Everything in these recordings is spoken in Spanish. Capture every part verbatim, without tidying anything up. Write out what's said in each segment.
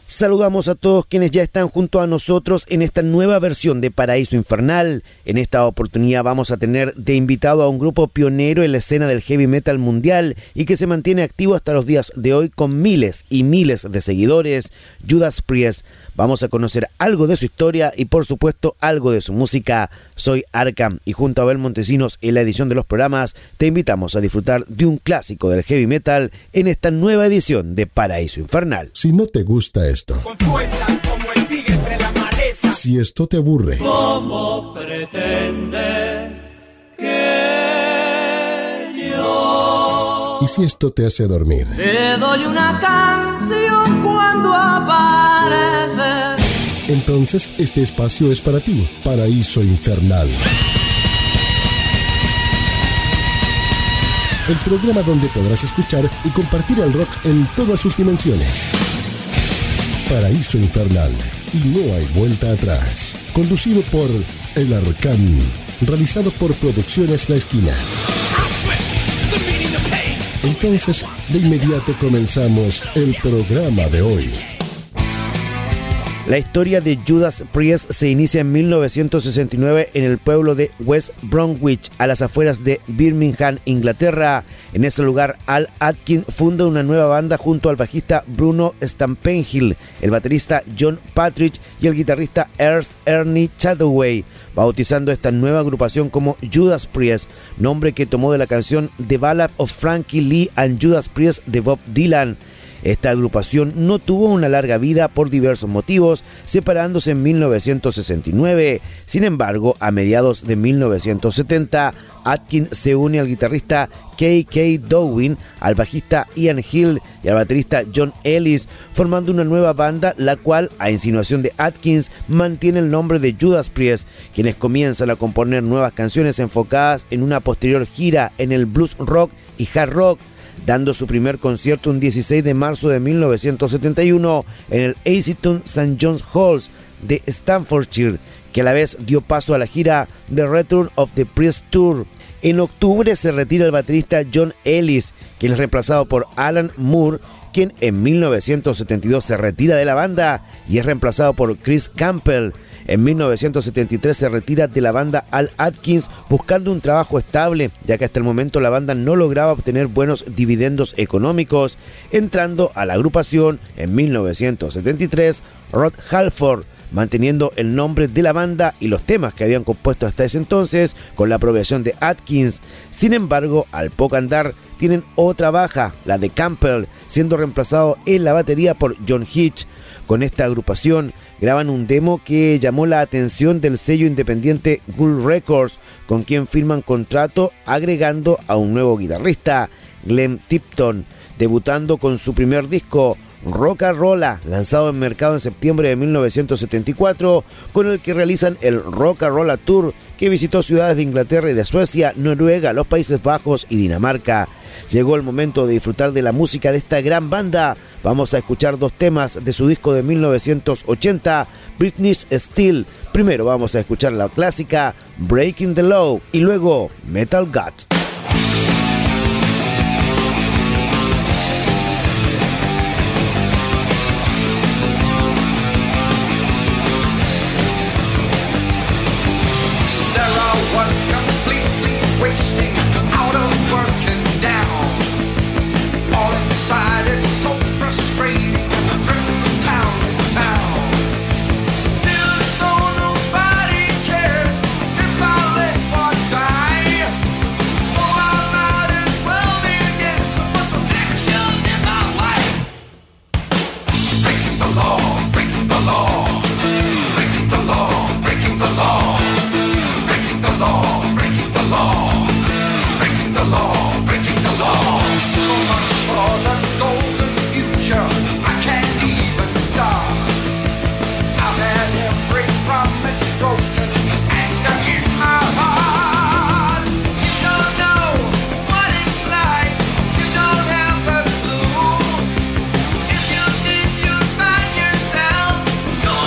Saludamos a todos quienes ya están junto a nosotros en esta nueva versión de Paraíso Infernal. En esta oportunidad vamos a tener de invitado a un grupo pionero en la escena del heavy metal mundial y que se mantiene activo hasta los días de hoy con miles y miles de seguidores, Judas Priest. Vamos a conocer algo de su historia y por supuesto algo de su música. Soy Arkham y junto a Abel Montesinos en la edición de los programas te invitamos a disfrutar de un clásico del heavy metal en esta nueva edición de Paraíso Infernal. Si no te gusta esto, con fuerza como el tigre entre la maleza. Si esto te aburre, ¿cómo pretende que yo? ¿Y si esto te hace dormir? Te doy una canción cuando apareces. Entonces este espacio es para ti, Paraíso Infernal. El programa donde podrás escuchar y compartir el rock en todas sus dimensiones. Paraíso Infernal, y no hay vuelta atrás. Conducido por El Arcán, realizado por Producciones La Esquina. Entonces, de inmediato comenzamos el programa de hoy. La historia de Judas Priest se inicia en mil novecientos sesenta y nueve en el pueblo de West Bromwich, a las afueras de Birmingham, Inglaterra. En ese lugar, Al Atkins funda una nueva banda junto al bajista Bruno Stampenhill, el baterista John Partridge y el guitarrista Ernst Ernie Chataway, bautizando esta nueva agrupación como Judas Priest, nombre que tomó de la canción The Ballad of Frankie Lee and Judas Priest de Bob Dylan. Esta agrupación no tuvo una larga vida por diversos motivos, separándose en mil novecientos sesenta y nueve. Sin embargo, a mediados de mil novecientos setenta, Atkins se une al guitarrista K K Downing, al bajista Ian Hill y al baterista John Ellis, formando una nueva banda, la cual, a insinuación de Atkins, mantiene el nombre de Judas Priest, quienes comienzan a componer nuevas canciones enfocadas en una posterior gira en el blues rock y hard rock, dando su primer concierto un dieciséis de marzo de mil novecientos setenta y uno en el Easington Saint John's Hall de Staffordshire, que a la vez dio paso a la gira The Return of the Priest Tour. En octubre se retira el baterista John Ellis, quien es reemplazado por Alan Moore, quien en mil novecientos setenta y dos se retira de la banda y es reemplazado por Chris Campbell. En mil novecientos setenta y tres se retira de la banda Al Atkins buscando un trabajo estable, ya que hasta el momento la banda no lograba obtener buenos dividendos económicos, entrando a la agrupación en mil novecientos setenta y tres Rod Halford, manteniendo el nombre de la banda y los temas que habían compuesto hasta ese entonces con la aprobación de Atkins. Sin embargo, al poco andar tienen otra baja, la de Campbell, siendo reemplazado en la batería por John Hitch. Con esta agrupación graban un demo que llamó la atención del sello independiente Gull Records, con quien firman contrato agregando a un nuevo guitarrista, Glenn Tipton, debutando con su primer disco, Rock-a-Rolla, lanzado en mercado en septiembre de mil novecientos setenta y cuatro, con el que realizan el Rock-a-Rolla Tour, que visitó ciudades de Inglaterra y de Suecia, Noruega, los Países Bajos y Dinamarca. Llegó el momento de disfrutar de la música de esta gran banda. Vamos a escuchar dos temas de su disco de mil novecientos ochenta, British Steel. Primero vamos a escuchar la clásica Breaking the Law y luego Metal God. Wasting out of working down. All inside it's so frustrating as I drift from town to town. Feels though nobody cares if I let one die. So I might as well begin to put some action in my life. Breaking the law, breaking the law, breaking the law, breaking the law, breaking the law, breaking the law. The law, breaking the law. So much for the golden future, I can't even start. I've had every promise broken, there's anger in my heart. You don't know what it's like, you don't have a clue. If you think you'd find yourself going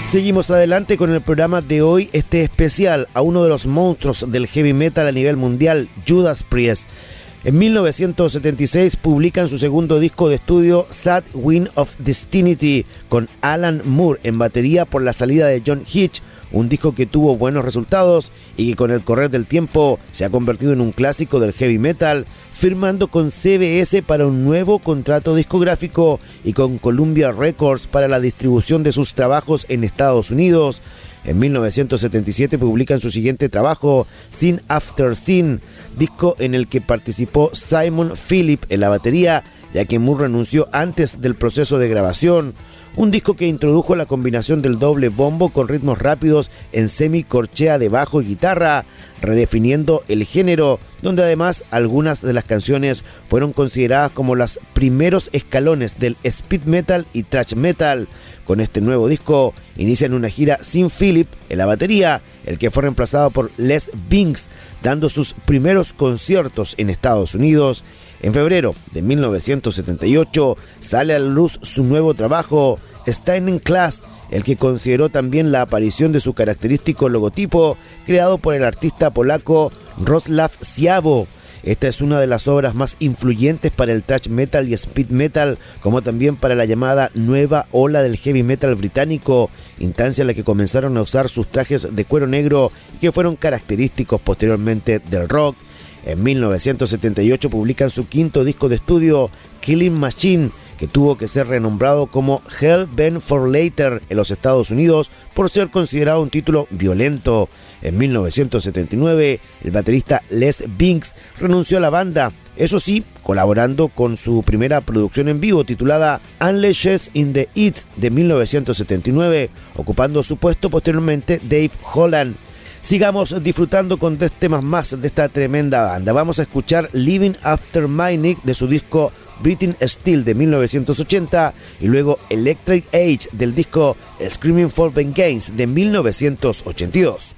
Seguimos adelante con el programa de hoy, este especial a uno de los monstruos del heavy metal a nivel mundial, Judas Priest. En mil novecientos setenta y seis publican su segundo disco de estudio, Sad Wind of Destiny, con Alan Moore en batería por la salida de John Hitch, un disco que tuvo buenos resultados y que con el correr del tiempo se ha convertido en un clásico del heavy metal, firmando con C B S para un nuevo contrato discográfico y con Columbia Records para la distribución de sus trabajos en Estados Unidos. En mil novecientos setenta y siete publican su siguiente trabajo, Sin After Sin, disco en el que participó Simon Phillip en la batería, ya que Moore renunció antes del proceso de grabación. Un disco que introdujo la combinación del doble bombo con ritmos rápidos en semicorchea de bajo y guitarra, redefiniendo el género, donde además algunas de las canciones fueron consideradas como los primeros escalones del speed metal y thrash metal. Con este nuevo disco inician una gira sin Phillip en la batería, el que fue reemplazado por Les Binks, dando sus primeros conciertos en Estados Unidos. En febrero de mil novecientos setenta y ocho sale a la luz su nuevo trabajo, Steinen Class, el que consideró también la aparición de su característico logotipo creado por el artista polaco Roslav Siawo. Esta es una de las obras más influyentes para el thrash metal y speed metal, como también para la llamada nueva ola del heavy metal británico, instancia en la que comenzaron a usar sus trajes de cuero negro que fueron característicos posteriormente del rock. En mil novecientos setenta y ocho publican su quinto disco de estudio, Killing Machine, que tuvo que ser renombrado como Hell Bent for Later en los Estados Unidos por ser considerado un título violento. En mil novecientos setenta y nueve, el baterista Les Binks renunció a la banda, eso sí, colaborando con su primera producción en vivo titulada Unleashed in the Heat de mil novecientos setenta y nueve, ocupando su puesto posteriormente Dave Holland. Sigamos disfrutando con dos temas más de esta tremenda banda. Vamos a escuchar Living After My Nick de su disco Breathing Steel de mil novecientos ochenta y luego Electric Age del disco Screaming for Vengeance de mil novecientos ochenta y dos.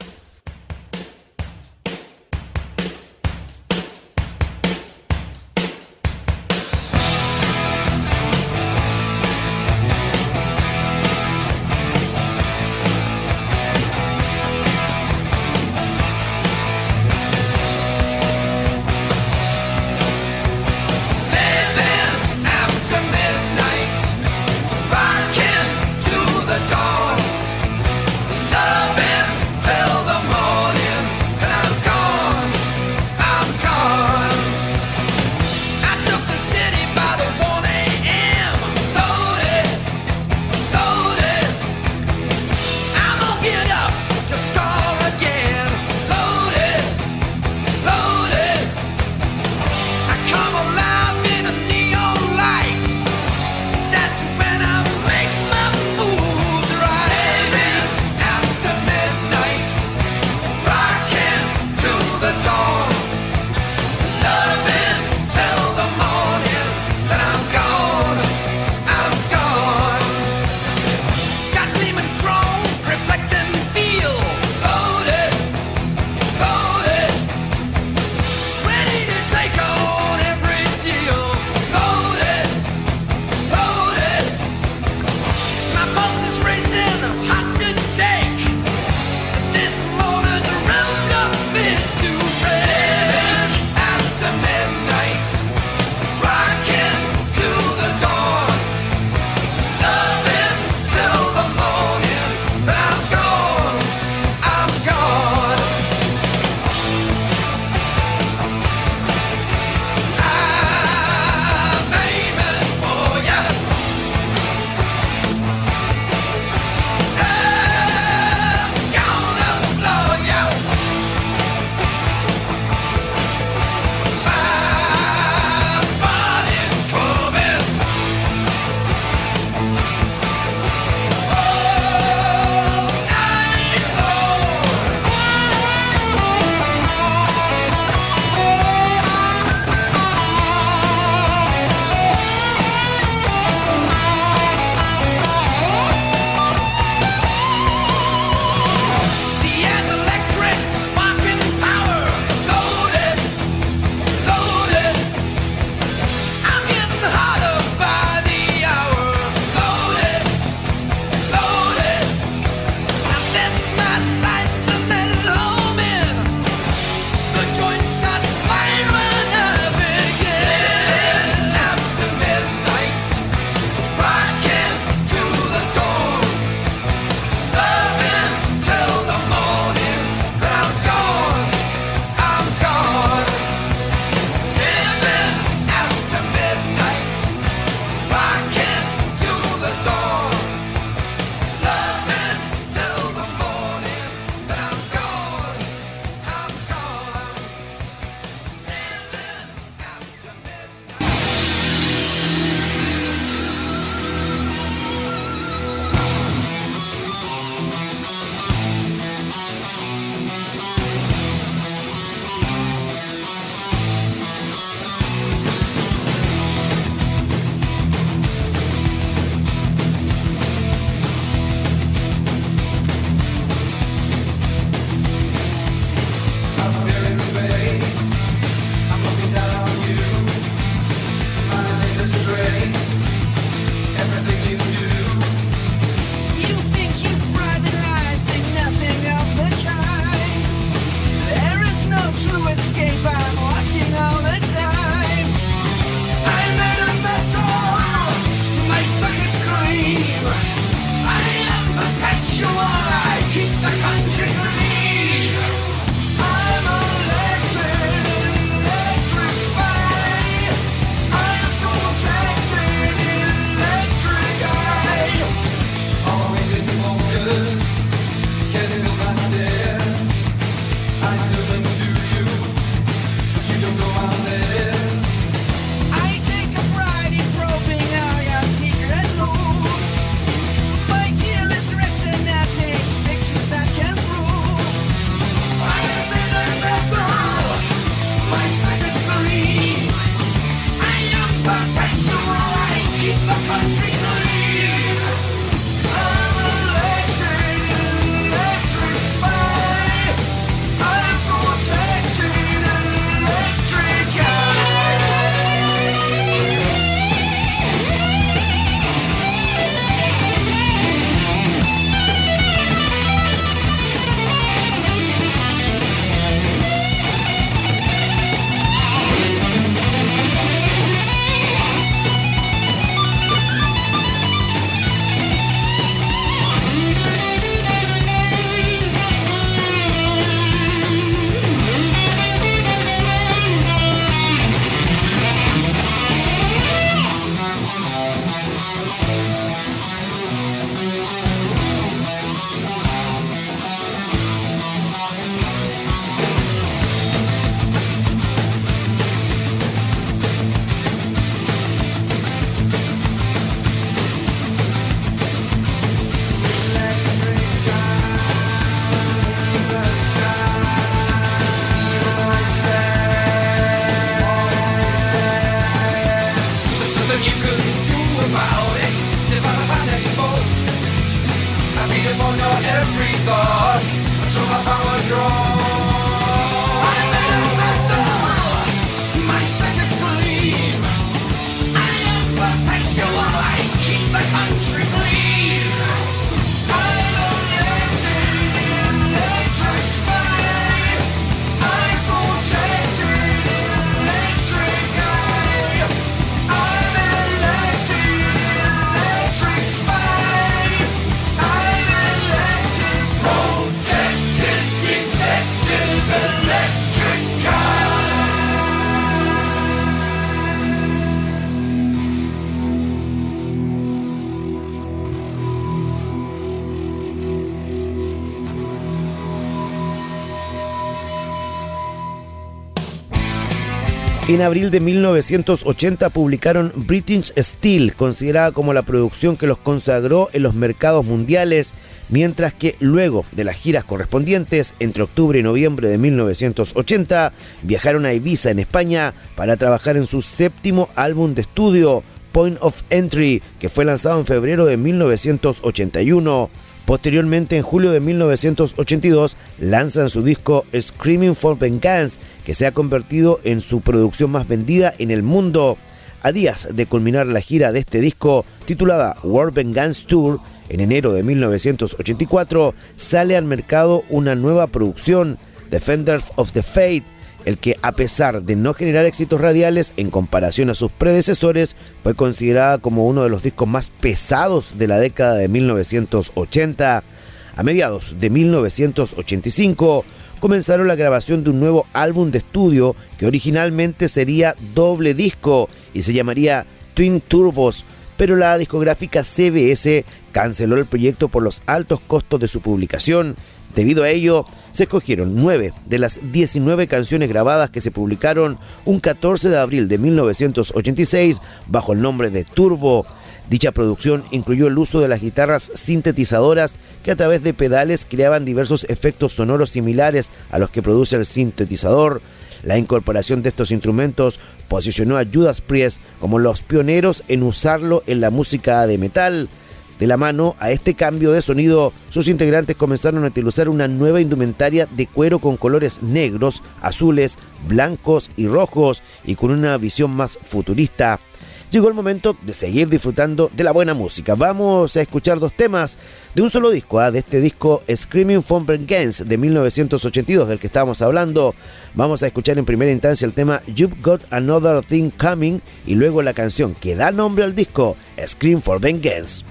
En abril de mil novecientos ochenta publicaron British Steel, considerada como la producción que los consagró en los mercados mundiales, mientras que luego de las giras correspondientes, entre octubre y noviembre de mil novecientos ochenta, viajaron a Ibiza, en España, para trabajar en su séptimo álbum de estudio, Point of Entry, que fue lanzado en febrero de mil novecientos ochenta y uno. Posteriormente, en julio de mil novecientos ochenta y dos, lanzan su disco Screaming for Vengeance, que se ha convertido en su producción más vendida en el mundo. A días de culminar la gira de este disco, titulada World Vengeance Tour, en enero de mil novecientos ochenta y cuatro, sale al mercado una nueva producción, Defenders of the Faith, el que, a pesar de no generar éxitos radiales en comparación a sus predecesores, fue considerada como uno de los discos más pesados de la década de mil novecientos ochenta. A mediados de mil novecientos ochenta y cinco, comenzaron la grabación de un nuevo álbum de estudio que originalmente sería doble disco y se llamaría Twin Turbos, pero la discográfica C B S canceló el proyecto por los altos costos de su publicación. Debido a ello, se escogieron nueve de las diecinueve canciones grabadas que se publicaron un catorce de abril de mil novecientos ochenta y seis bajo el nombre de Turbo. Dicha producción incluyó el uso de las guitarras sintetizadoras que a través de pedales creaban diversos efectos sonoros similares a los que produce el sintetizador. La incorporación de estos instrumentos posicionó a Judas Priest como los pioneros en usarlo en la música de metal. De la mano a este cambio de sonido, sus integrantes comenzaron a utilizar una nueva indumentaria de cuero con colores negros, azules, blancos y rojos, y con una visión más futurista. Llegó el momento de seguir disfrutando de la buena música. Vamos a escuchar dos temas de un solo disco, ¿eh? de este disco Screaming for Vengeance de mil novecientos ochenta y dos, del que estábamos hablando. Vamos a escuchar en primera instancia el tema You've Got Another Thing Coming, y luego la canción que da nombre al disco, Scream for Vengeance.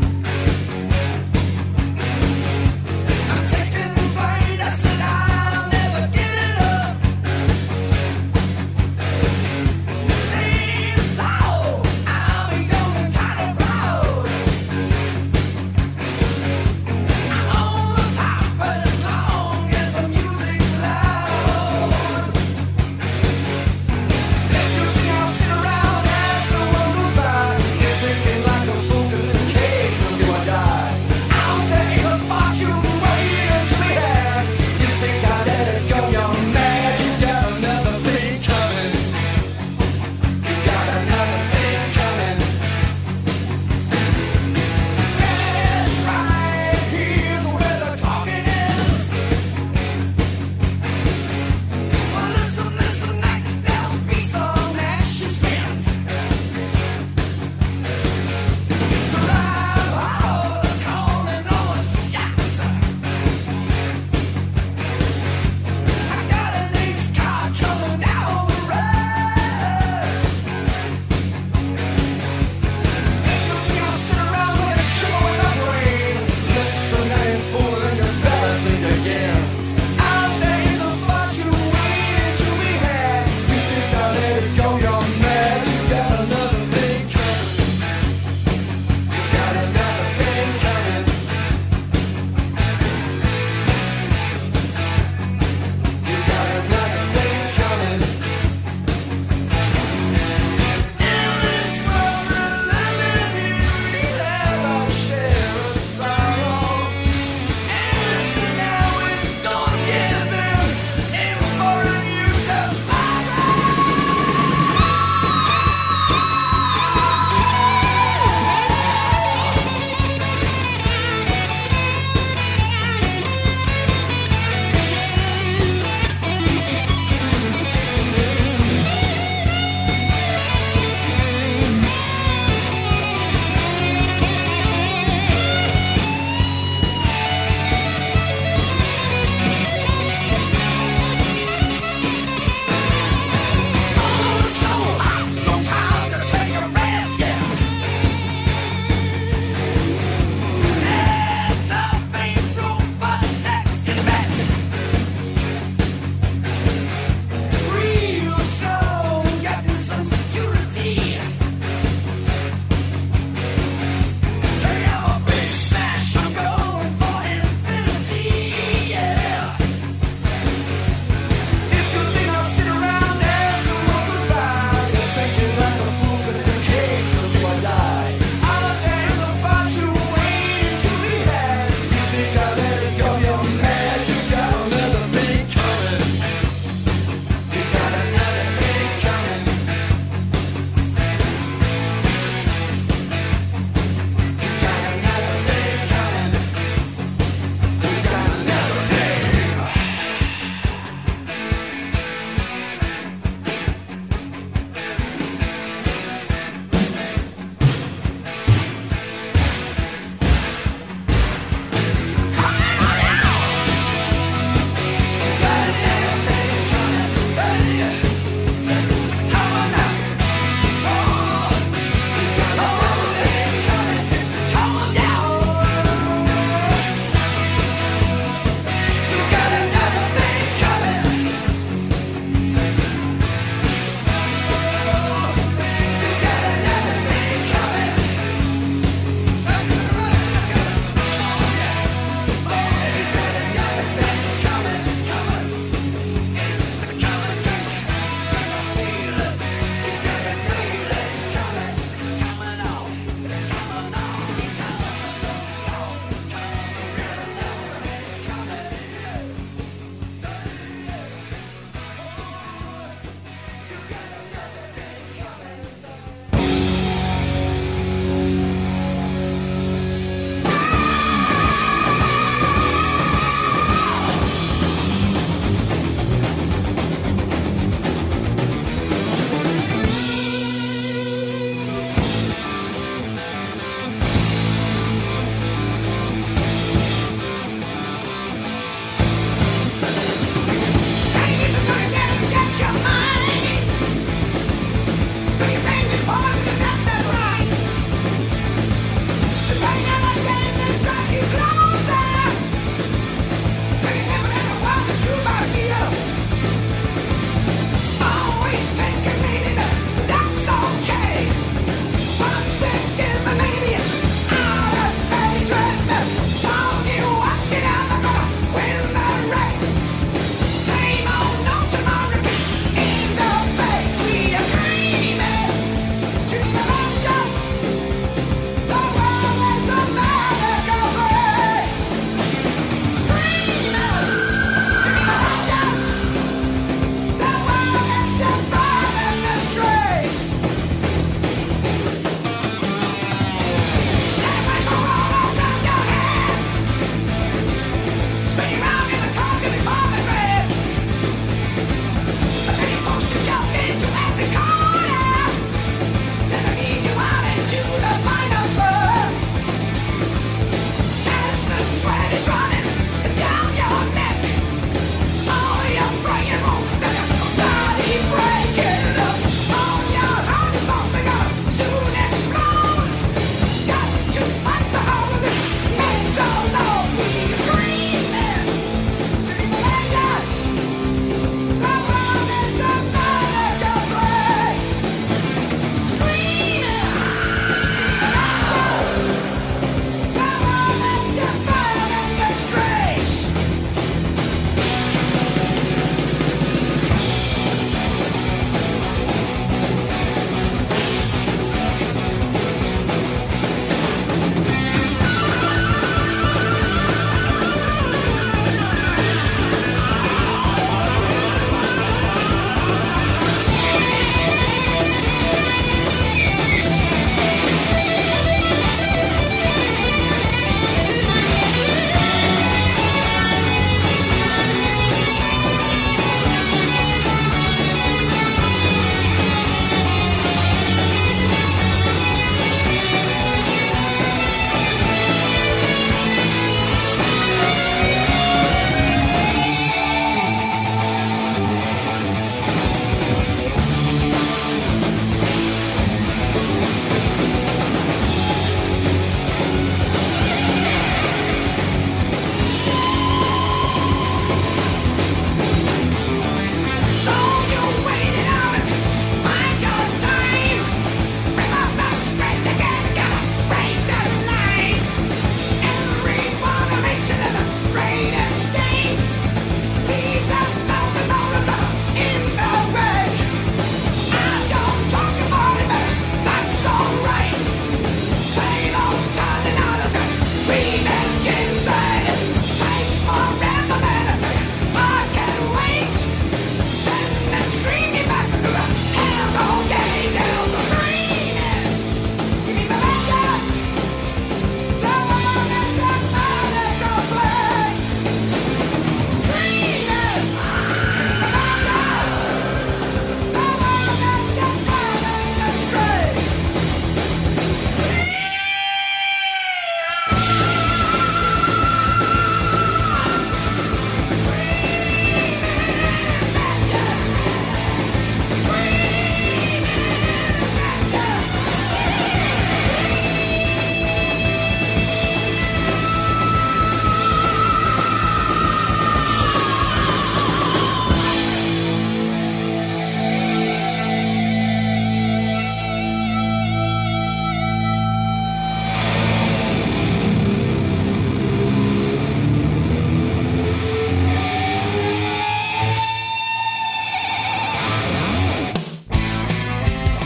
Taking flight, I said I'll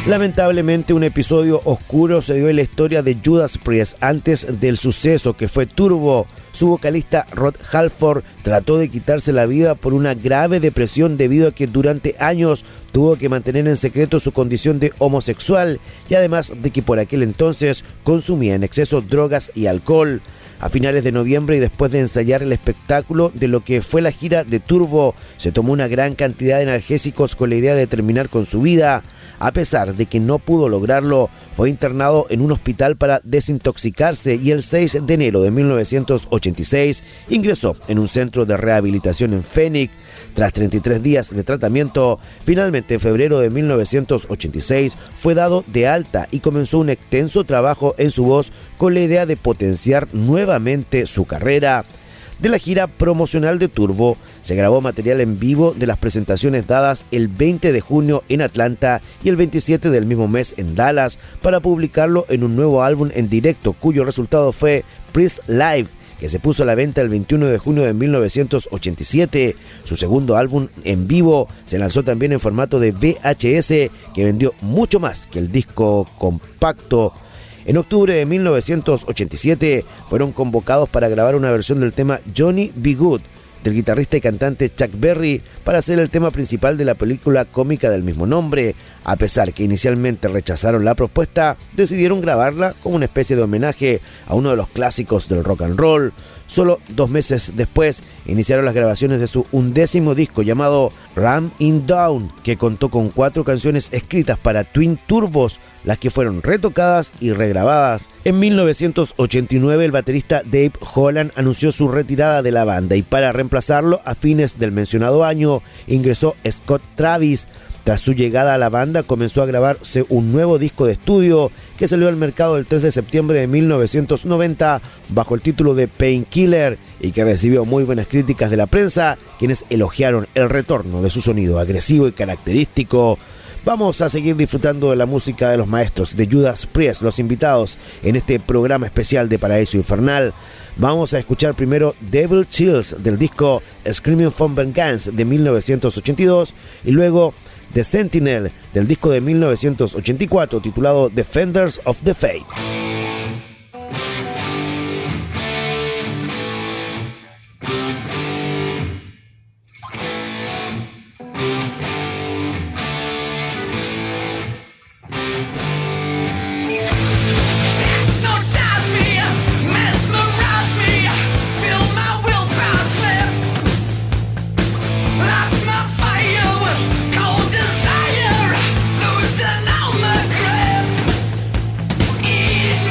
Lamentablemente, un episodio oscuro se dio en la historia de Judas Priest antes del suceso que fue Turbo. Su vocalista Rod Halford trató de quitarse la vida por una grave depresión debido a que durante años tuvo que mantener en secreto su condición de homosexual y además de que por aquel entonces consumía en exceso drogas y alcohol. A finales de noviembre y después de ensayar el espectáculo de lo que fue la gira de Turbo, se tomó una gran cantidad de analgésicos con la idea de terminar con su vida. A pesar de que no pudo lograrlo, fue internado en un hospital para desintoxicarse y el seis de enero de mil novecientos ochenta y seis ingresó en un centro de rehabilitación en Phoenix. Tras treinta y tres días de tratamiento, finalmente en febrero de mil novecientos ochenta y seis fue dado de alta y comenzó un extenso trabajo en su voz con la idea de potenciar nuevamente su carrera. De la gira promocional de Turbo, se grabó material en vivo de las presentaciones dadas el veinte de junio en Atlanta y el veintisiete del mismo mes en Dallas para publicarlo en un nuevo álbum en directo, cuyo resultado fue Priest Live, que se puso a la venta el veintiuno de junio de mil novecientos ochenta y siete. Su segundo álbum en vivo se lanzó también en formato de V H S, que vendió mucho más que el disco compacto. En octubre de mil novecientos ochenta y siete fueron convocados para grabar una versión del tema Johnny B. Good del guitarrista y cantante Chuck Berry para hacer el tema principal de la película cómica del mismo nombre. A pesar que inicialmente rechazaron la propuesta, decidieron grabarla como una especie de homenaje a uno de los clásicos del rock and roll. Solo dos meses después iniciaron las grabaciones de su undécimo disco llamado Ram in Down, que contó con cuatro canciones escritas para Twin Turbos, las que fueron retocadas y regrabadas. En mil novecientos ochenta y nueve el baterista Dave Holland anunció su retirada de la banda y para reemplazarlo a fines del mencionado año ingresó Scott Travis. Tras su llegada a la banda comenzó a grabarse un nuevo disco de estudio que salió al mercado el tres de septiembre de mil novecientos noventa bajo el título de Painkiller y que recibió muy buenas críticas de la prensa, quienes elogiaron el retorno de su sonido agresivo y característico. Vamos a seguir disfrutando de la música de los maestros de Judas Priest, los invitados en este programa especial de Paraíso Infernal. Vamos a escuchar primero Devil Chills del disco Screaming for Vengeance de mil novecientos ochenta y dos y luego The Sentinel del disco de mil novecientos ochenta y cuatro titulado Defenders of the Faith. Eat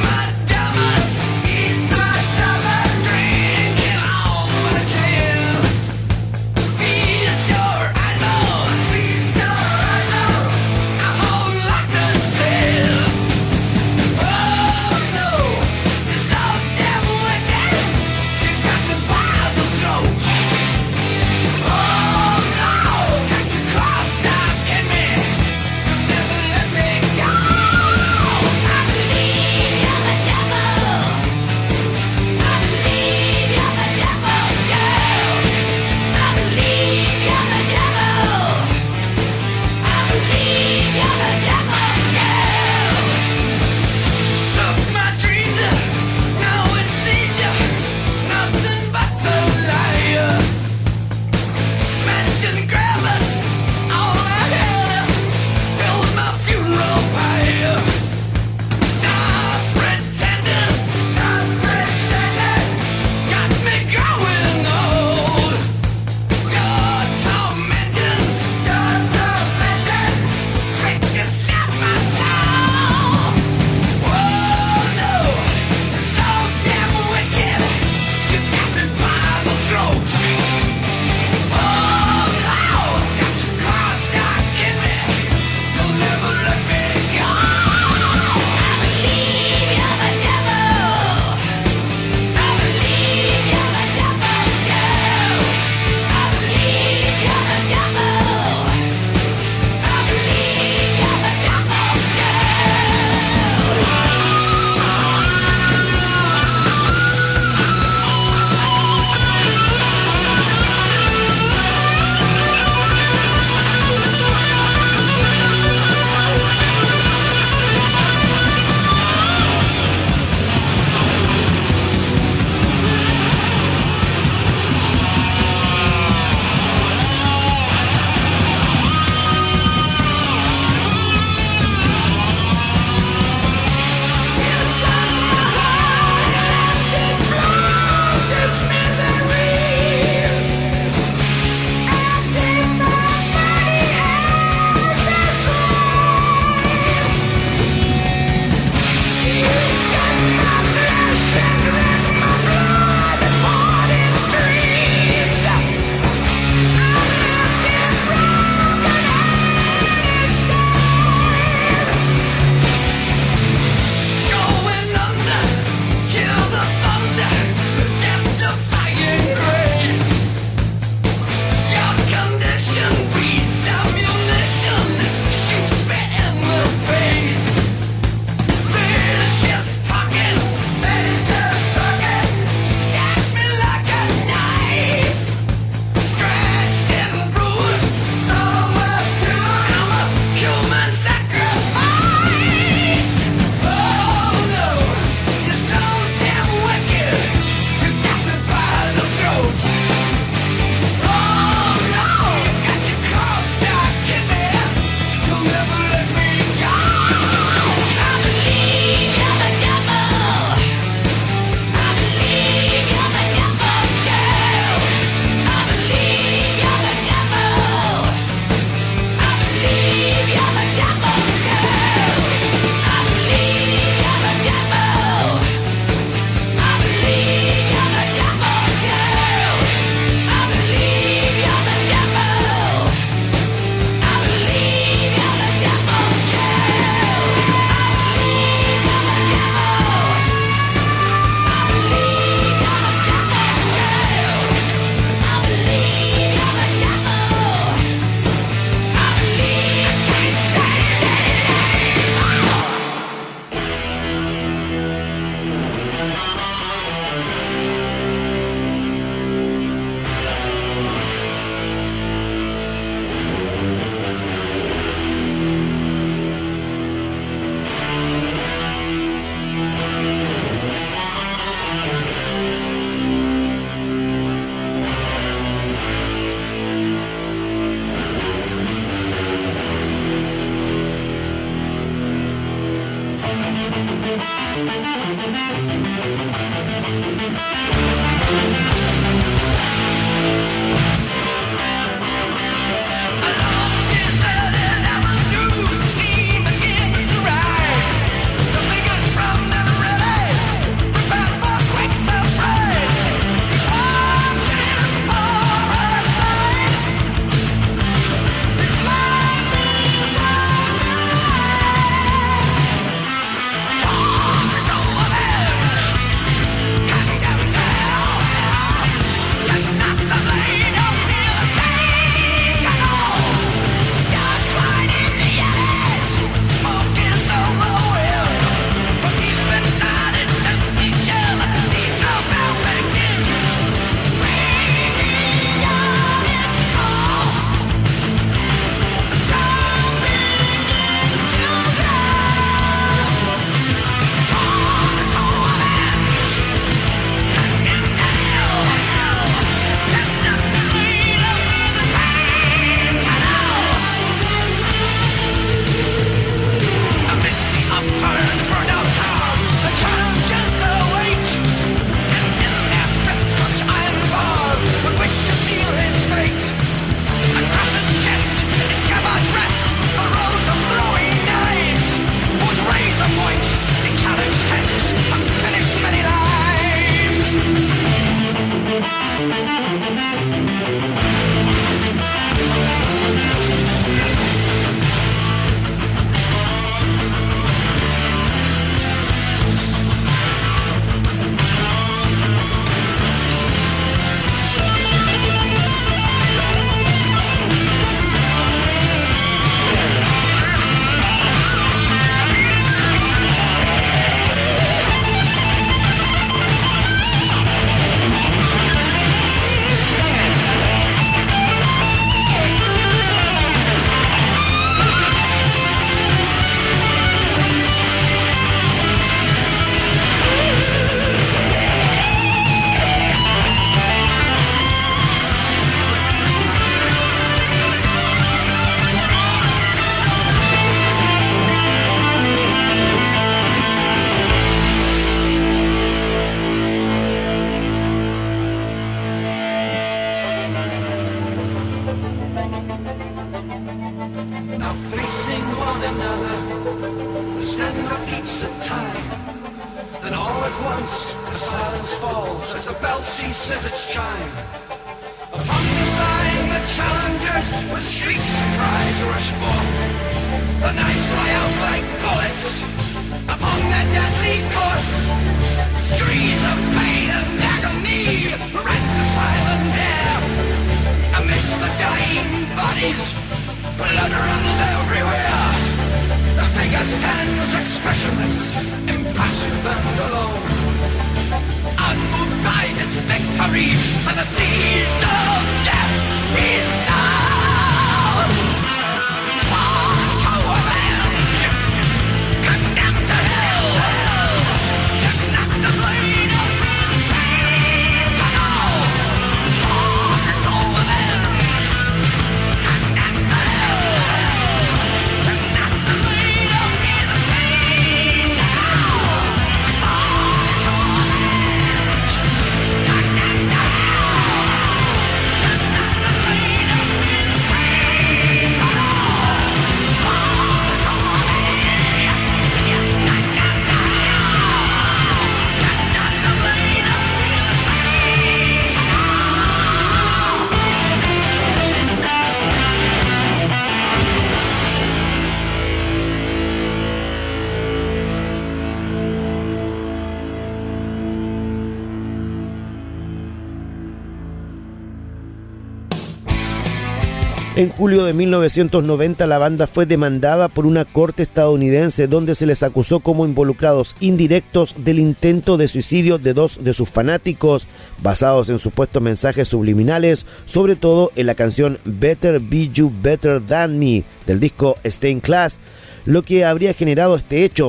En julio de mil novecientos noventa la banda fue demandada por una corte estadounidense donde se les acusó como involucrados indirectos del intento de suicidio de dos de sus fanáticos, basados en supuestos mensajes subliminales, sobre todo en la canción Better Be You Better Than Me del disco Stained Class, lo que habría generado este hecho.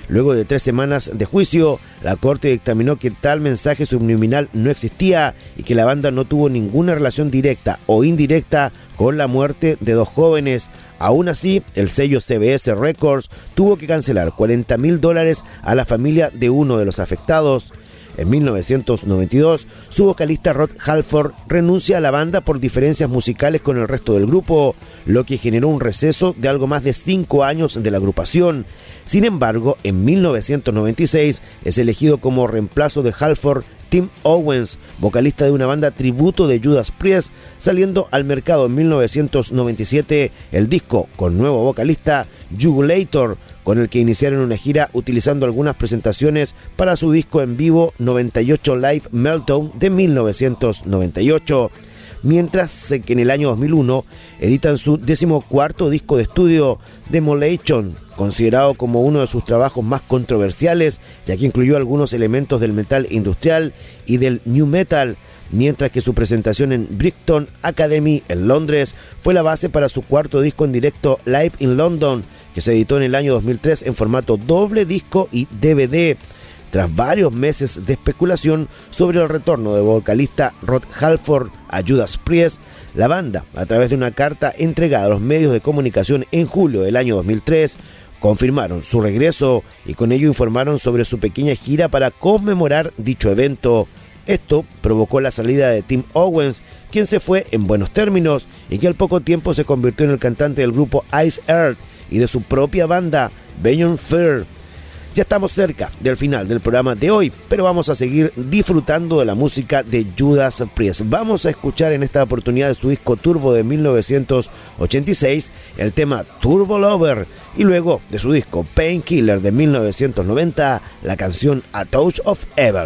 Luego de tres semanas de juicio, la corte dictaminó que tal mensaje subliminal no existía y que la banda no tuvo ninguna relación directa o indirecta con la muerte de dos jóvenes. Aún así, el sello C B S Records tuvo que cancelar cuarenta mil dólares a la familia de uno de los afectados. En mil novecientos noventa y dos, su vocalista Rod Halford renuncia a la banda por diferencias musicales con el resto del grupo, lo que generó un receso de algo más de cinco años de la agrupación. Sin embargo, en mil novecientos noventa y seis es elegido como reemplazo de Halford Tim Owens, vocalista de una banda tributo de Judas Priest, saliendo al mercado en mil novecientos noventa y siete el disco con nuevo vocalista Jugulator, con el que iniciaron una gira utilizando algunas presentaciones para su disco en vivo noventa y ocho Live Meltdown de mil novecientos noventa y ocho. Mientras que en el año dos mil uno editan su decimocuarto disco de estudio, Demolition, considerado como uno de sus trabajos más controversiales, ya que incluyó algunos elementos del metal industrial y del new metal, mientras que su presentación en Brixton Academy en Londres fue la base para su cuarto disco en directo Live in London, que se editó en el año dos mil tres en formato doble disco y D V D. Tras varios meses de especulación sobre el retorno del vocalista Rod Halford a Judas Priest, la banda, a través de una carta entregada a los medios de comunicación en julio del año dos mil tres, confirmaron su regreso y con ello informaron sobre su pequeña gira para conmemorar dicho evento. Esto provocó la salida de Tim Owens, quien se fue en buenos términos y que al poco tiempo se convirtió en el cantante del grupo Ice Earth y de su propia banda, Beyond Fear. Ya estamos cerca del final del programa de hoy, pero vamos a seguir disfrutando de la música de Judas Priest. Vamos a escuchar en esta oportunidad de su disco Turbo de mil novecientos ochenta y seis el tema Turbo Lover y luego de su disco Painkiller de mil novecientos noventa la canción A Touch of Evil.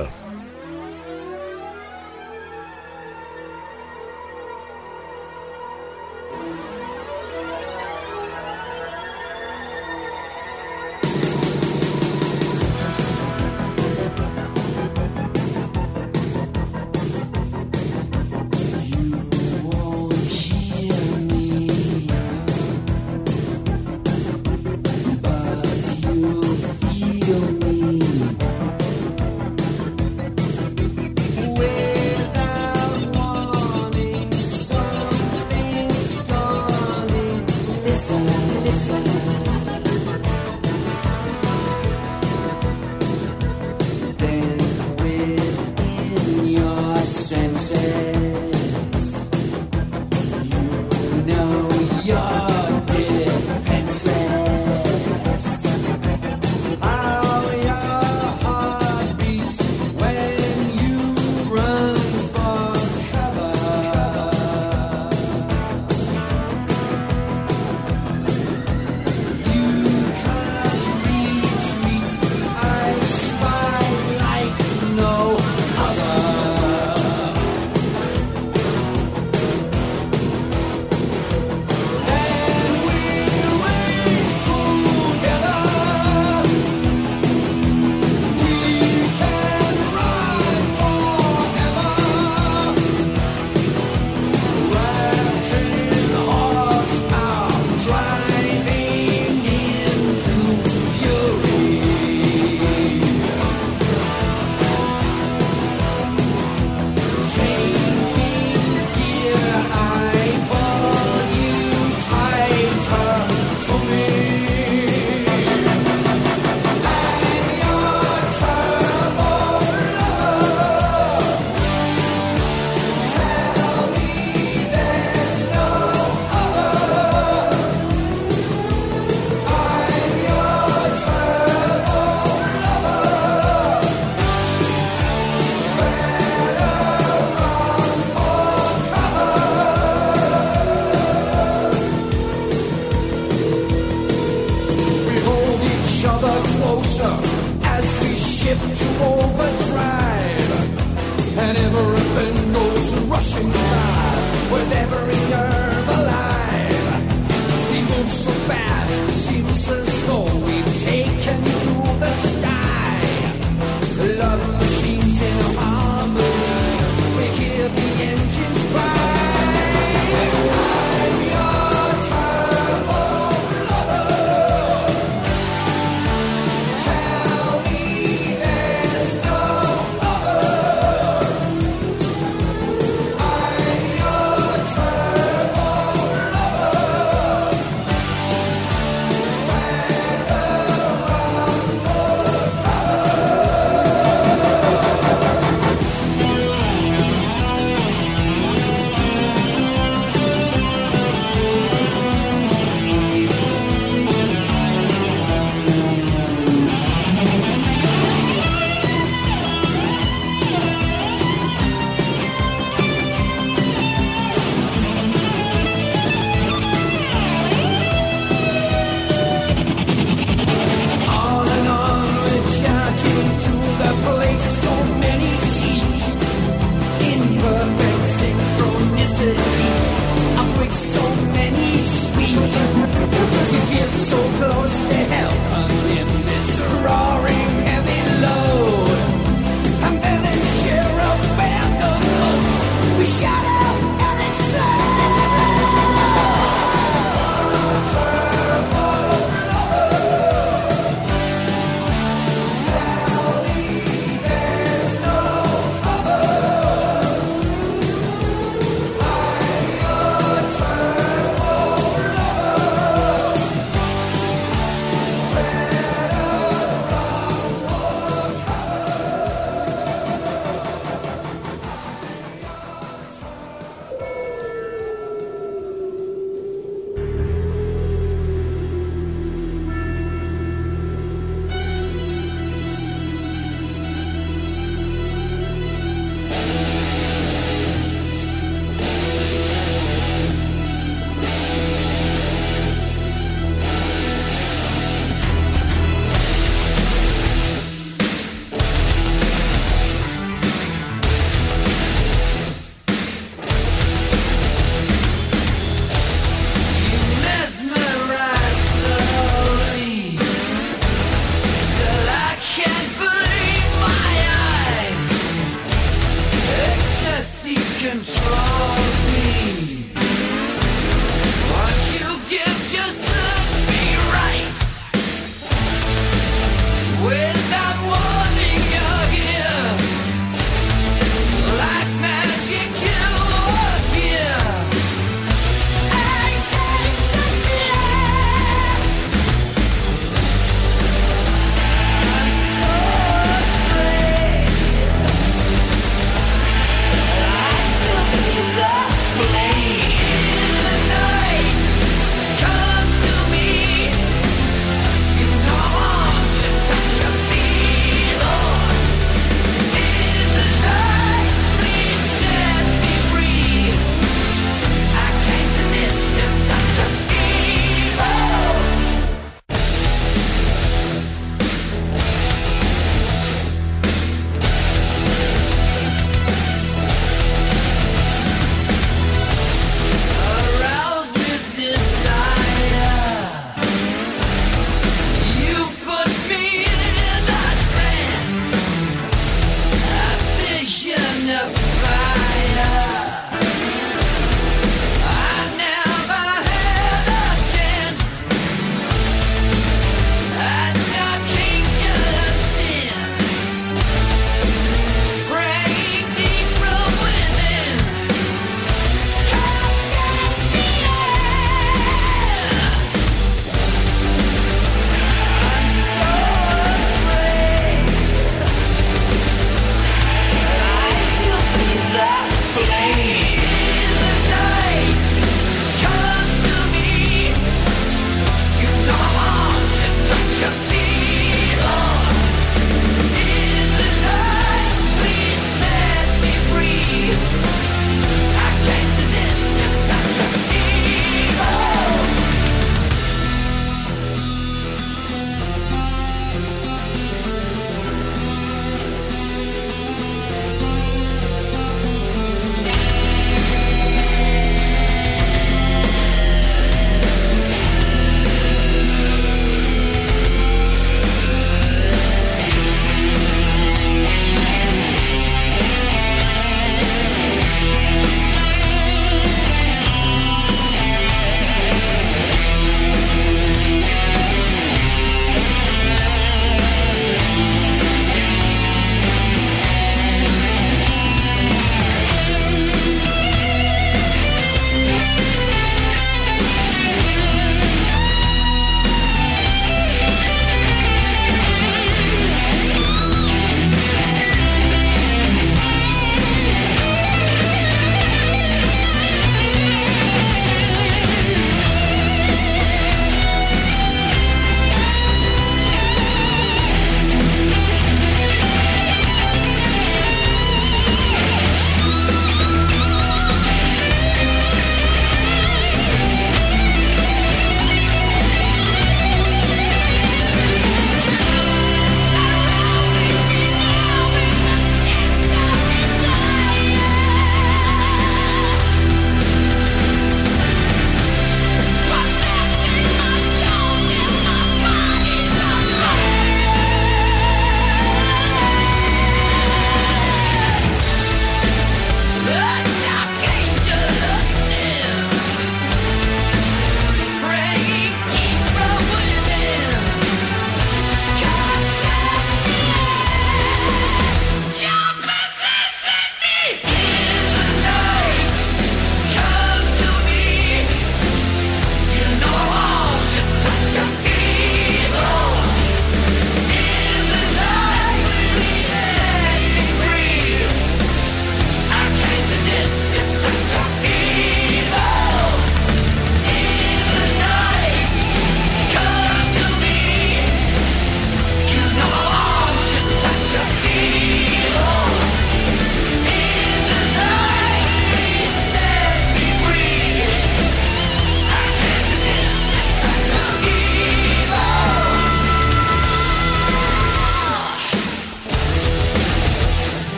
Tell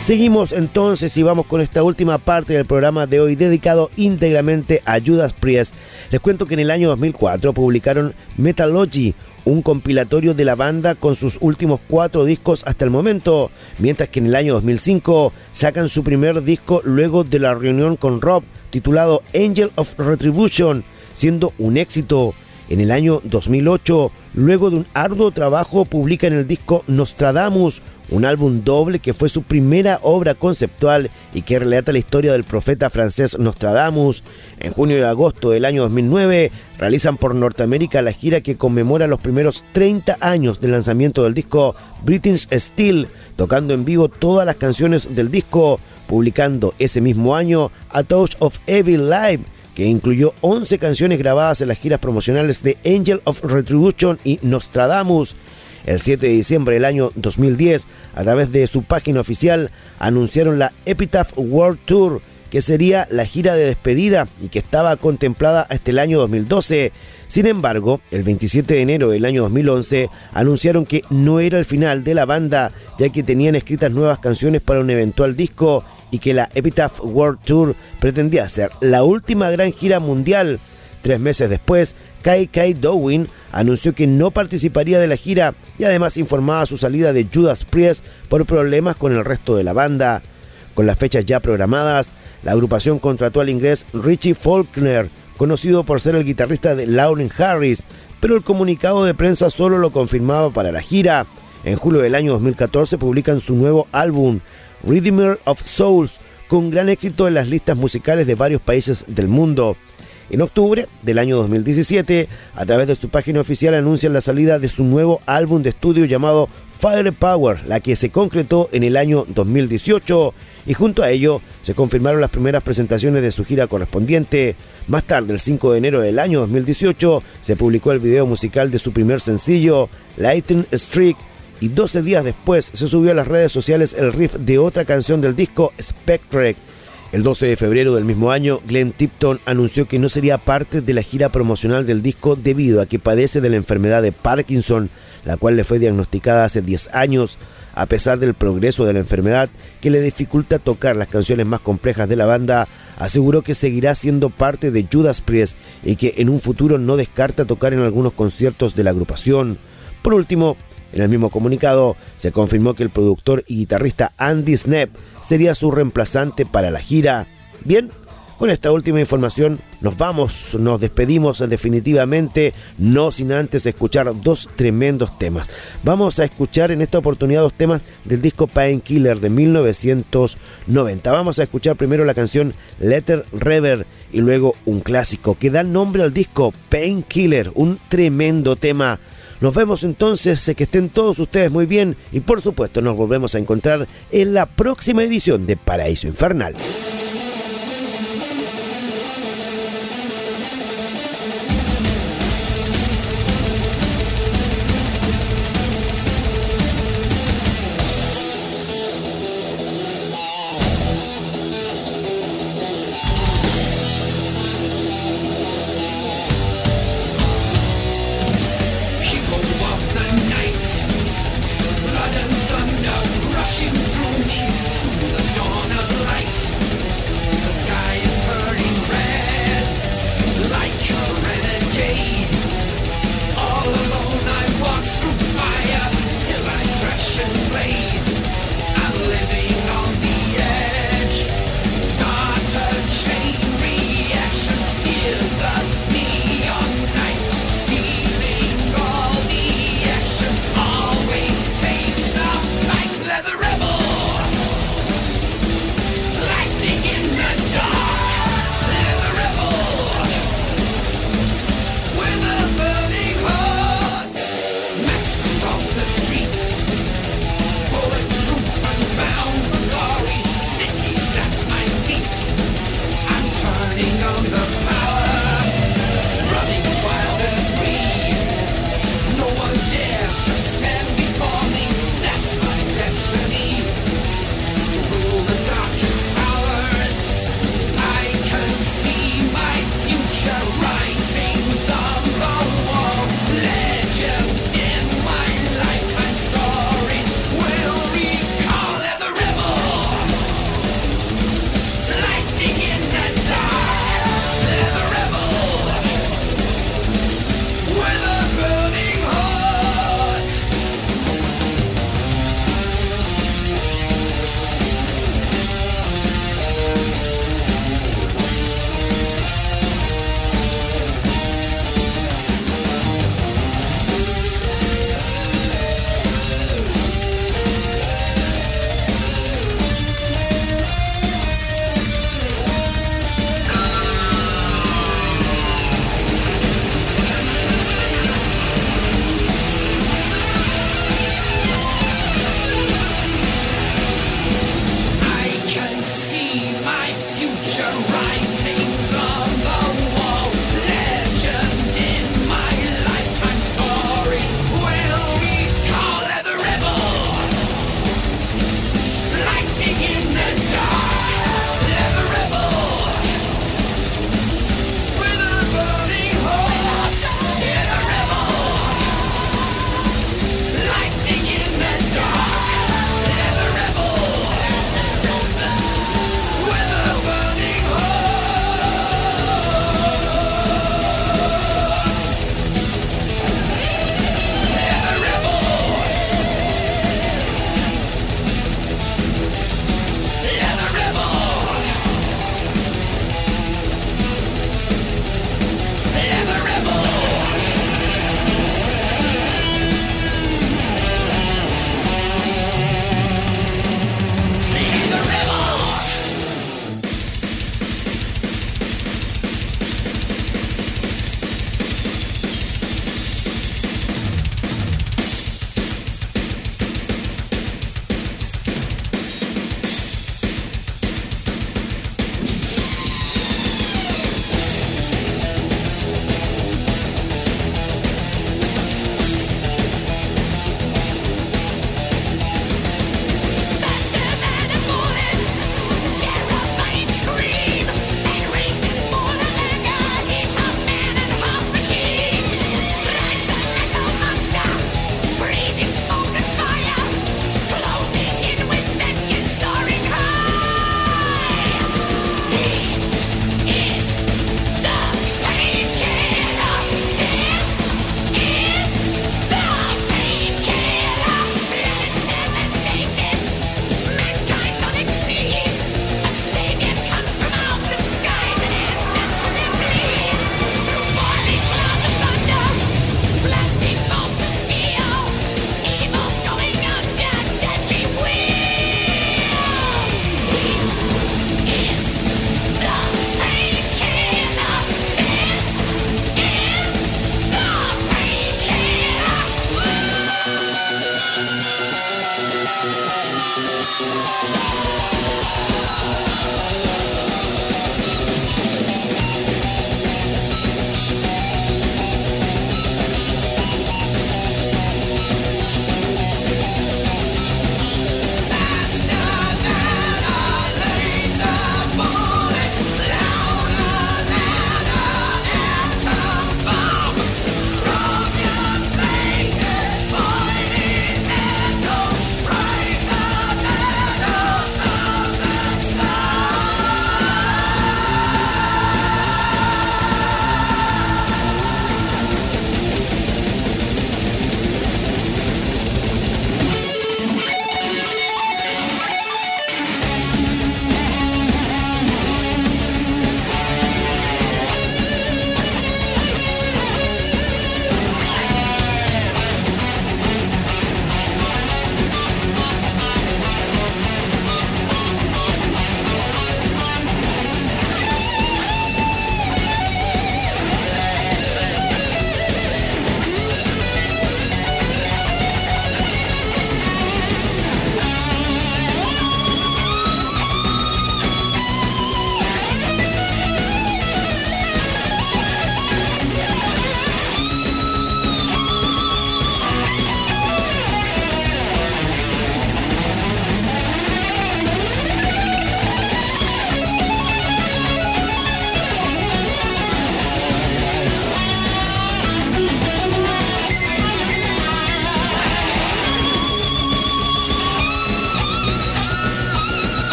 Seguimos entonces y vamos con esta última parte del programa de hoy dedicado íntegramente a Judas Priest. Les cuento que en el año dos mil cuatro publicaron Metalogy, un compilatorio de la banda con sus últimos cuatro discos hasta el momento, mientras que en el año dos mil cinco sacan su primer disco luego de la reunión con Rob, titulado Angel of Retribution, siendo un éxito. En el año dos mil ocho, luego de un arduo trabajo, publican el disco Nostradamus, un álbum doble que fue su primera obra conceptual y que relata la historia del profeta francés Nostradamus. En junio y agosto del año dos mil nueve, realizan por Norteamérica la gira que conmemora los primeros treinta años del lanzamiento del disco British Steel, tocando en vivo todas las canciones del disco, publicando ese mismo año A Touch of Evil Live, que incluyó once canciones grabadas en las giras promocionales de Angel of Retribution y Nostradamus. El siete de diciembre del año dos mil diez, a través de su página oficial, anunciaron la Epitaph World Tour, que sería la gira de despedida y que estaba contemplada hasta el año dos mil doce. Sin embargo, el veintisiete de enero del año dos mil once anunciaron que no era el final de la banda, ya que tenían escritas nuevas canciones para un eventual disco y que la Epitaph World Tour pretendía ser la última gran gira mundial. Tres meses después, Kai Kai Dowin anunció que no participaría de la gira y además informaba su salida de Judas Priest por problemas con el resto de la banda. Con las fechas ya programadas, la agrupación contrató al inglés Richie Faulkner, conocido por ser el guitarrista de Lauren Harris, pero el comunicado de prensa solo lo confirmaba para la gira. En julio del año dos mil catorce publican su nuevo álbum, Redeemer of Souls, con gran éxito en las listas musicales de varios países del mundo. En octubre del año dos mil diecisiete, a través de su página oficial anuncian la salida de su nuevo álbum de estudio llamado Firepower, la que se concretó en el año dos mil dieciocho, y junto a ello se confirmaron las primeras presentaciones de su gira correspondiente. Más tarde, el cinco de enero del año dos mil dieciocho, se publicó el video musical de su primer sencillo, Lightning Streak, y doce días después se subió a las redes sociales el riff de otra canción del disco, Spectre. El doce de febrero del mismo año, Glenn Tipton anunció que no sería parte de la gira promocional del disco debido a que padece de la enfermedad de Parkinson, la cual le fue diagnosticada hace diez años. A pesar del progreso de la enfermedad que le dificulta tocar las canciones más complejas de la banda, aseguró que seguirá siendo parte de Judas Priest y que en un futuro no descarta tocar en algunos conciertos de la agrupación. Por último, en el mismo comunicado se confirmó que el productor y guitarrista Andy Snap sería su reemplazante para la gira. Bien, con esta última información nos vamos, nos despedimos definitivamente, no sin antes escuchar dos tremendos temas. Vamos a escuchar en esta oportunidad dos temas del disco Painkiller de mil novecientos noventa. Vamos a escuchar primero la canción Letter Rever y luego un clásico que da nombre al disco, Painkiller, un tremendo tema. Nos vemos entonces, que estén todos ustedes muy bien y por supuesto nos volvemos a encontrar en la próxima edición de Paraíso Infernal. Rushing through me to the dawn of light.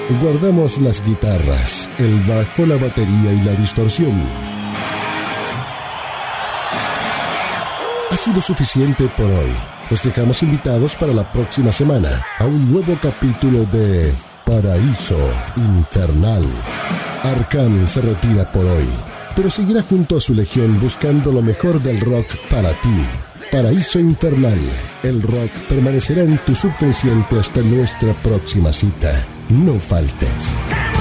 Guardamos las guitarras, el bajo, la batería y la distorsión. Ha sido suficiente por hoy. Los dejamos invitados para la próxima semana a un nuevo capítulo de Paraíso Infernal. Arkham se retira por hoy, pero seguirá junto a su legión buscando lo mejor del rock para ti. Paraíso Infernal. El rock permanecerá en tu subconsciente hasta nuestra próxima cita. No faltes.